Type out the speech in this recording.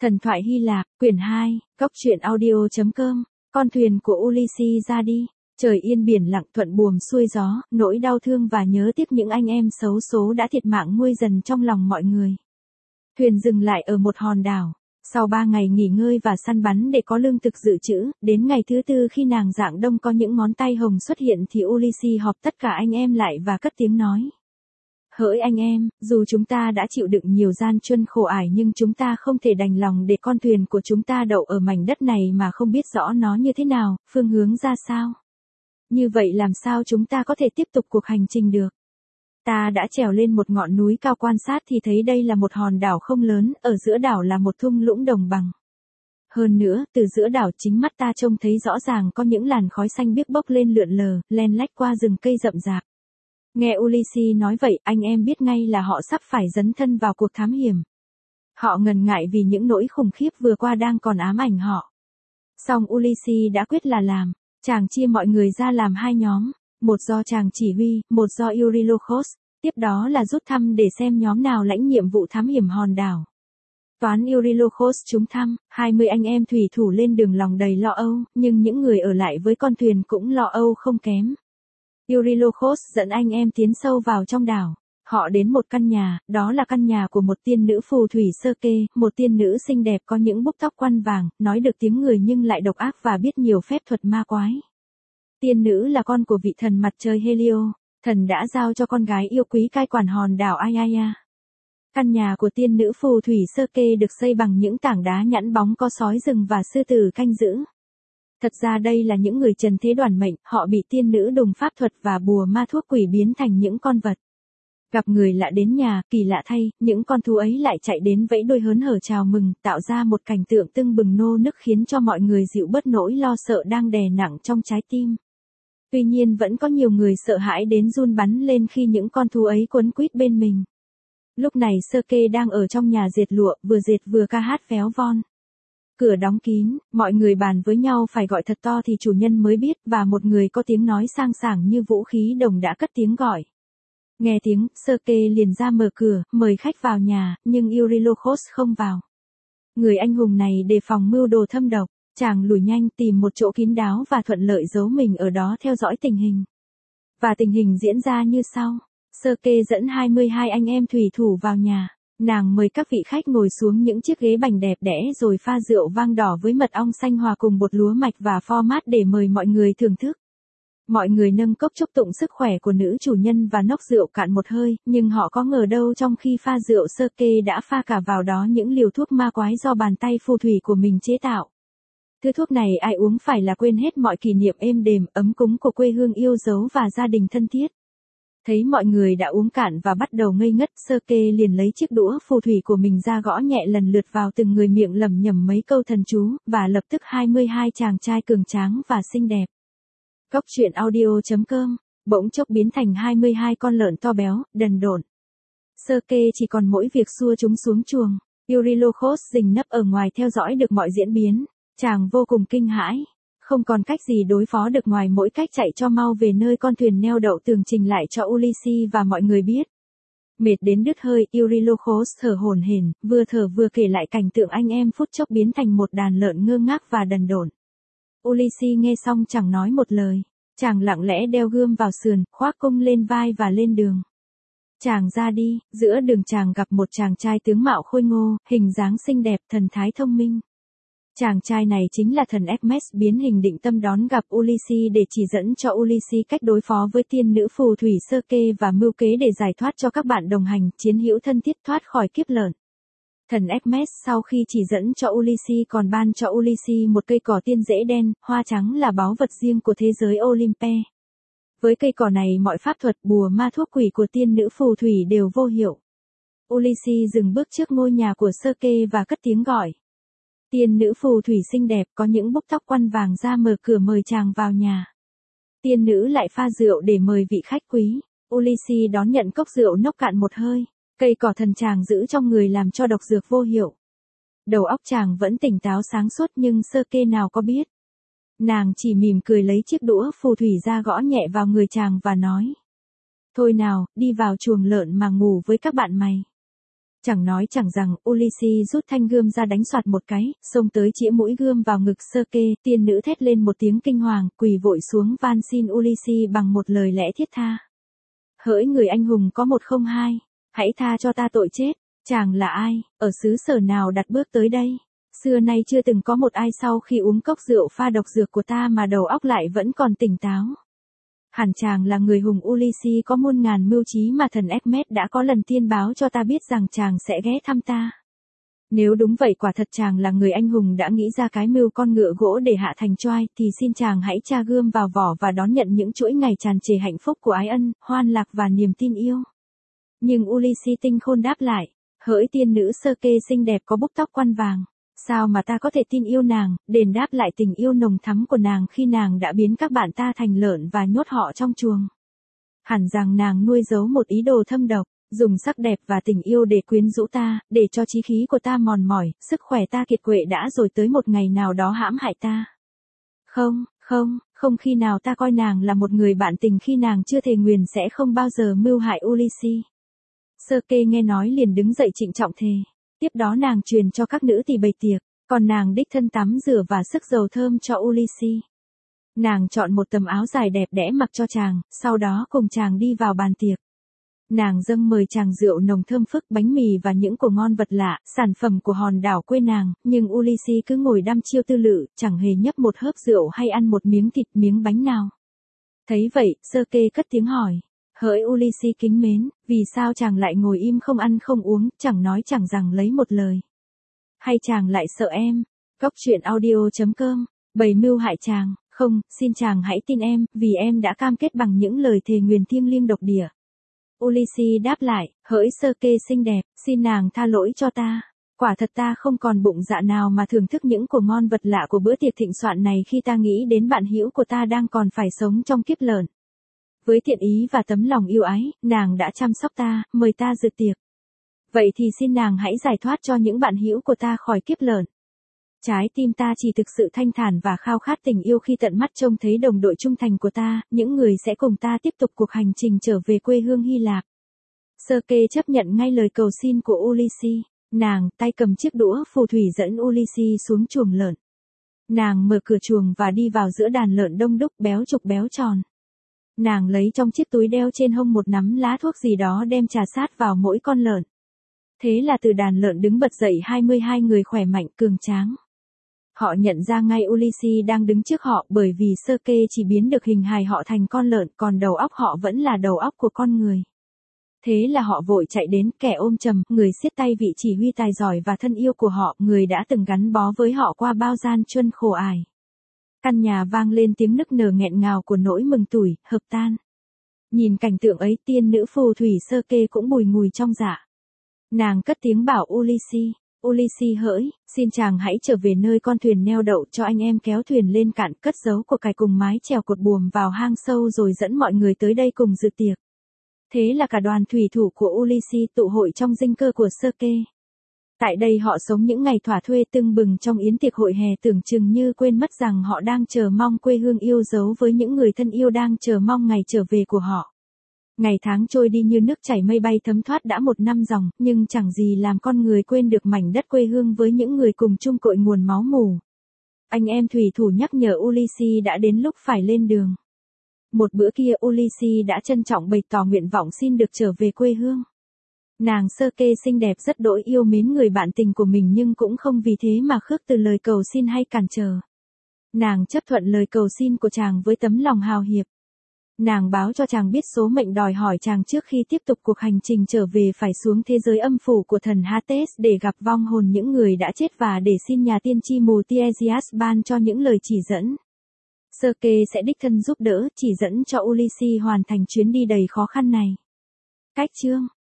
Thần thoại Hy Lạp, quyển 2, Cốc truyện audio.com, con thuyền của Ulysses ra đi, trời yên biển lặng thuận buồm xuôi gió, nỗi đau thương và nhớ tiếc những anh em xấu số đã thiệt mạng nguôi dần trong lòng mọi người. Thuyền dừng lại ở một hòn đảo. Sau 3 ngày nghỉ ngơi và săn bắn để có lương thực dự trữ, đến ngày thứ tư khi nàng Dạng Đông có những ngón tay hồng xuất hiện thì Ulysses họp tất cả anh em lại và cất tiếng nói. Hỡi anh em, dù chúng ta đã chịu đựng nhiều gian truân khổ ải nhưng chúng ta không thể đành lòng để con thuyền của chúng ta đậu ở mảnh đất này mà không biết rõ nó như thế nào, phương hướng ra sao. Như vậy làm sao chúng ta có thể tiếp tục cuộc hành trình được? Ta đã trèo lên một ngọn núi cao quan sát thì thấy đây là một hòn đảo không lớn, ở giữa đảo là một thung lũng đồng bằng. Hơn nữa, từ giữa đảo chính mắt ta trông thấy rõ ràng có những làn khói xanh biếc bốc lên lượn lờ, len lách qua rừng cây rậm rạp. Nghe Ulysses nói vậy, anh em biết ngay là họ sắp phải dấn thân vào cuộc thám hiểm. Họ ngần ngại vì những nỗi khủng khiếp vừa qua đang còn ám ảnh họ. Song Ulysses đã quyết là làm. Chàng chia mọi người ra làm 2 nhóm, một do chàng chỉ huy, một do Eurylochos, tiếp đó là rút thăm để xem nhóm nào lãnh nhiệm vụ thám hiểm hòn đảo. Toán Eurylochos trúng thăm, 20 anh em thủy thủ lên đường lòng đầy lo âu, nhưng những người ở lại với con thuyền cũng lo âu không kém. Eurylochos dẫn anh em tiến sâu vào trong đảo. Họ đến một căn nhà, đó là căn nhà của một tiên nữ phù thủy Circe, một tiên nữ xinh đẹp có những búp tóc quăn vàng, nói được tiếng người nhưng lại độc ác và biết nhiều phép thuật ma quái. Tiên nữ là con của vị thần mặt trời Helio, thần đã giao cho con gái yêu quý cai quản hòn đảo Aiaia. Căn nhà của tiên nữ phù thủy Circe được xây bằng những tảng đá nhẵn bóng có sói rừng và sư tử canh giữ. Thật ra đây là những người trần thế đoản mệnh, họ bị tiên nữ đùng pháp thuật và bùa ma thuốc quỷ biến thành những con vật. Gặp người lạ đến nhà, kỳ lạ thay, những con thú ấy lại chạy đến vẫy đuôi hớn hở chào mừng, tạo ra một cảnh tượng tưng bừng nô nức khiến cho mọi người dịu bớt nỗi lo sợ đang đè nặng trong trái tim. Tuy nhiên vẫn có nhiều người sợ hãi đến run bắn lên khi những con thú ấy quấn quýt bên mình. Lúc này Circe đang ở trong nhà dệt lụa, vừa dệt vừa ca hát véo von. Cửa đóng kín, mọi người bàn với nhau phải gọi thật to thì chủ nhân mới biết và một người có tiếng nói sang sảng như vũ khí đồng đã cất tiếng gọi. Nghe tiếng, Circe liền ra mở cửa, mời khách vào nhà, nhưng Eurylochos không vào. Người anh hùng này đề phòng mưu đồ thâm độc, chàng lùi nhanh tìm một chỗ kín đáo và thuận lợi giấu mình ở đó theo dõi tình hình. Và tình hình diễn ra như sau. Circe dẫn 22 anh em thủy thủ vào nhà. Nàng mời các vị khách ngồi xuống những chiếc ghế bành đẹp đẽ rồi pha rượu vang đỏ với mật ong xanh hòa cùng bột lúa mạch và pho mát để mời mọi người thưởng thức. Mọi người nâng cốc chúc tụng sức khỏe của nữ chủ nhân và nốc rượu cạn một hơi, nhưng họ có ngờ đâu trong khi pha rượu Circe đã pha cả vào đó những liều thuốc ma quái do bàn tay phù thủy của mình chế tạo. Thứ thuốc này ai uống phải là quên hết mọi kỷ niệm êm đềm, ấm cúng của quê hương yêu dấu và gia đình thân thiết. Thấy mọi người đã uống cạn và bắt đầu ngây ngất, Circe liền lấy chiếc đũa phù thủy của mình ra gõ nhẹ lần lượt vào từng người miệng lẩm nhẩm mấy câu thần chú, và lập tức 22 chàng trai cường tráng và xinh đẹp. Cốc truyện audio.com, bỗng chốc biến thành 22 con lợn to béo, đần độn. Circe chỉ còn mỗi việc xua chúng xuống chuồng. Eurylochos rình nấp ở ngoài theo dõi được mọi diễn biến. Chàng vô cùng kinh hãi. Không còn cách gì đối phó được ngoài mỗi cách chạy cho mau về nơi con thuyền neo đậu tường trình lại cho Ulysses và mọi người biết. Mệt đến đứt hơi, Eurylochos thở hổn hển, vừa thở vừa kể lại cảnh tượng anh em phút chốc biến thành một đàn lợn ngơ ngác và đần độn. Ulysses nghe xong chẳng nói một lời. Chàng lặng lẽ đeo gươm vào sườn, khoác cung lên vai và lên đường. Chàng ra đi, giữa đường chàng gặp một chàng trai tướng mạo khôi ngô, hình dáng xinh đẹp, thần thái thông minh. Chàng trai này chính là thần Hermes biến hình định tâm đón gặp Ulysses để chỉ dẫn cho Ulysses cách đối phó với tiên nữ phù thủy Circe và mưu kế để giải thoát cho các bạn đồng hành, chiến hữu thân thiết thoát khỏi kiếp lợn. Thần Hermes sau khi chỉ dẫn cho Ulysses còn ban cho Ulysses một cây cỏ tiên rễ đen, hoa trắng là báu vật riêng của thế giới Olympe. Với cây cỏ này mọi pháp thuật bùa ma thuốc quỷ của tiên nữ phù thủy đều vô hiệu. Ulysses dừng bước trước ngôi nhà của Circe và cất tiếng gọi. Tiên nữ phù thủy xinh đẹp có những búp tóc quăn vàng ra mở cửa mời chàng vào nhà. Tiên nữ lại pha rượu để mời vị khách quý. Ulysses đón nhận cốc rượu nốc cạn một hơi. Cây cỏ thần chàng giữ trong người làm cho độc dược vô hiệu. Đầu óc chàng vẫn tỉnh táo sáng suốt nhưng Circe nào có biết. Nàng chỉ mỉm cười lấy chiếc đũa phù thủy ra gõ nhẹ vào người chàng và nói. Thôi nào, đi vào chuồng lợn mà ngủ với các bạn mày. Chẳng nói chẳng rằng, Ulysses rút thanh gươm ra đánh soạt một cái, xông tới chĩa mũi gươm vào ngực Serke, tiên nữ thét lên một tiếng kinh hoàng, quỳ vội xuống van xin Ulysses bằng một lời lẽ thiết tha. Hỡi người anh hùng có một không hai, hãy tha cho ta tội chết. Chàng là ai, ở xứ sở nào đặt bước tới đây? Xưa nay chưa từng có một ai sau khi uống cốc rượu pha độc dược của ta mà đầu óc lại vẫn còn tỉnh táo. Hẳn chàng là người hùng Ulysses có muôn ngàn mưu trí mà thần Hermes đã có lần tiên báo cho ta biết rằng chàng sẽ ghé thăm ta. Nếu đúng vậy quả thật chàng là người anh hùng đã nghĩ ra cái mưu con ngựa gỗ để hạ thành Troy, thì xin chàng hãy tra gươm vào vỏ và đón nhận những chuỗi ngày tràn trề hạnh phúc của ái ân, hoan lạc và niềm tin yêu. Nhưng Ulysses tinh khôn đáp lại, hỡi tiên nữ Serke xinh đẹp có búp tóc quan vàng, sao mà ta có thể tin yêu nàng, đền đáp lại tình yêu nồng thắm của nàng khi nàng đã biến các bạn ta thành lợn và nhốt họ trong chuồng. Hẳn rằng nàng nuôi giấu một ý đồ thâm độc, dùng sắc đẹp và tình yêu để quyến rũ ta, để cho chí khí của ta mòn mỏi, sức khỏe ta kiệt quệ đã rồi tới một ngày nào đó hãm hại ta. Không khi nào ta coi nàng là một người bạn tình khi nàng chưa thề nguyền sẽ không bao giờ mưu hại Ulysses. Serke nghe nói liền đứng dậy trịnh trọng thề. Tiếp đó nàng truyền cho các nữ tỳ bày tiệc, còn nàng đích thân tắm rửa và sức dầu thơm cho Ulysses. Nàng chọn một tấm áo dài đẹp đẽ mặc cho chàng, sau đó cùng chàng đi vào bàn tiệc. Nàng dâng mời chàng rượu nồng thơm phức, bánh mì và những của ngon vật lạ, sản phẩm của hòn đảo quê nàng, nhưng Ulysses cứ ngồi đăm chiêu tư lự, chẳng hề nhấp một hớp rượu hay ăn một miếng thịt miếng bánh nào. Thấy vậy, Serke cất tiếng hỏi. Hỡi Ulysses kính mến, vì sao chàng lại ngồi im không ăn không uống, chẳng nói chẳng rằng lấy một lời? Hay chàng lại sợ em? Góc truyện audio.com, bày mưu hại chàng, không, xin chàng hãy tin em, vì em đã cam kết bằng những lời thề nguyền thiêng liêng độc địa. Ulysses đáp lại, hỡi Serke xinh đẹp, xin nàng tha lỗi cho ta. Quả thật ta không còn bụng dạ nào mà thưởng thức những của ngon vật lạ của bữa tiệc thịnh soạn này khi ta nghĩ đến bạn hữu của ta đang còn phải sống trong kiếp lợn. Với thiện ý và tấm lòng yêu ái, nàng đã chăm sóc ta, mời ta dự tiệc. Vậy thì xin nàng hãy giải thoát cho những bạn hữu của ta khỏi kiếp lợn. Trái tim ta chỉ thực sự thanh thản và khao khát tình yêu khi tận mắt trông thấy đồng đội trung thành của ta, những người sẽ cùng ta tiếp tục cuộc hành trình trở về quê hương Hy Lạp. Serke chấp nhận ngay lời cầu xin của Ulysses. Nàng, tay cầm chiếc đũa phù thủy dẫn Ulysses xuống chuồng lợn. Nàng mở cửa chuồng và đi vào giữa đàn lợn đông đúc béo trục béo tròn. Nàng lấy trong chiếc túi đeo trên hông một nắm lá thuốc gì đó đem trà sát vào mỗi con lợn. Thế là từ đàn lợn đứng bật dậy 22 người khỏe mạnh cường tráng. Họ nhận ra ngay Ulysses đang đứng trước họ bởi vì Serke chỉ biến được hình hài họ thành con lợn còn đầu óc họ vẫn là đầu óc của con người. Thế là họ vội chạy đến, kẻ ôm chầm, người siết tay vị chỉ huy tài giỏi và thân yêu của họ, người đã từng gắn bó với họ qua bao gian truân khổ ải. Căn nhà vang lên tiếng nức nở nghẹn ngào của nỗi mừng tủi, hợp tan. Nhìn cảnh tượng ấy, tiên nữ phù thủy Serke cũng bùi ngùi trong dạ. Nàng cất tiếng bảo Ulysses, Ulysses hỡi, xin chàng hãy trở về nơi con thuyền neo đậu cho anh em kéo thuyền lên cạn, cất giấu của cải cùng mái chèo cột buồm vào hang sâu rồi dẫn mọi người tới đây cùng dự tiệc. Thế là cả đoàn thủy thủ của Ulysses tụ hội trong dinh cơ của Serke. Tại đây họ sống những ngày thỏa thuê tưng bừng trong yến tiệc hội hè tưởng chừng như quên mất rằng họ đang chờ mong quê hương yêu dấu với những người thân yêu đang chờ mong ngày trở về của họ. Ngày tháng trôi đi như nước chảy mây bay thấm thoát đã một năm dòng, nhưng chẳng gì làm con người quên được mảnh đất quê hương với những người cùng chung cội nguồn máu mủ. Anh em thủy thủ nhắc nhở Ulysses đã đến lúc phải lên đường. Một bữa kia Ulysses đã trân trọng bày tỏ nguyện vọng xin được trở về quê hương. Nàng Serke xinh đẹp rất đỗi yêu mến người bạn tình của mình nhưng cũng không vì thế mà khước từ lời cầu xin hay cản trở. Nàng chấp thuận lời cầu xin của chàng với tấm lòng hào hiệp. Nàng báo cho chàng biết số mệnh đòi hỏi chàng trước khi tiếp tục cuộc hành trình trở về phải xuống thế giới âm phủ của thần Hades để gặp vong hồn những người đã chết và để xin nhà tiên tri mù Tiesias ban cho những lời chỉ dẫn. Serke sẽ đích thân giúp đỡ, chỉ dẫn cho Ulysses hoàn thành chuyến đi đầy khó khăn này. Cách chương